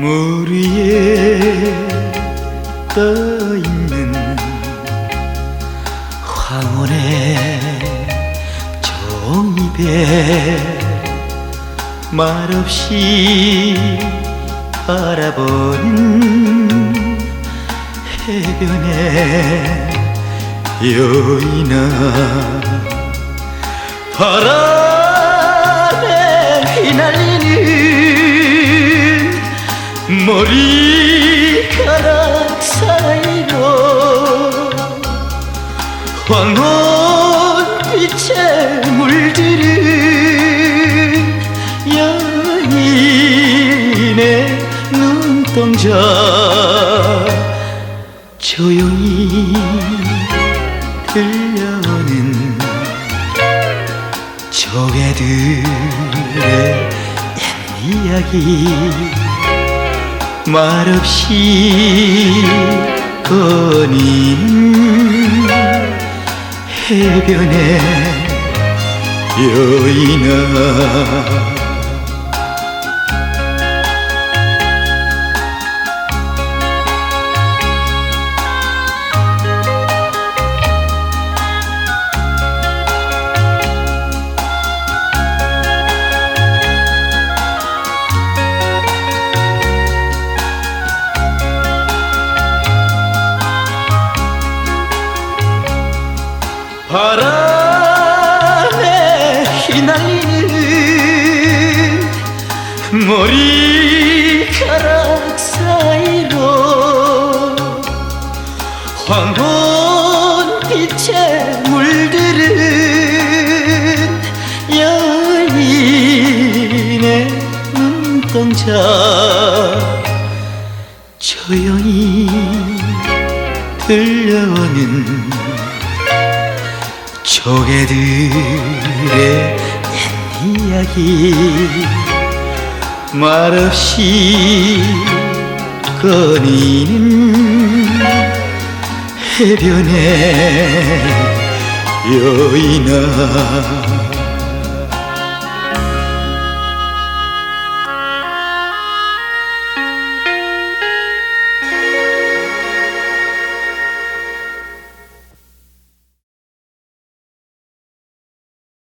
물 위에 떠있는 황혼의 종이배 말없이 바라보는 해변의 여인아 바람에 휘날리는 머리카락 사이로 황혼빛에 물들은 여인의 눈동자 조용히 들려오는 조개들의 옛 이야기 말없이 거니는 해변의 여인아 바람에 휘날리는 머리카락 사이로 황혼빛에 물들은 여인의 눈동자 조용히 들려오는 조개들의 옛 이야기 말없이 거니는 해변의 여인아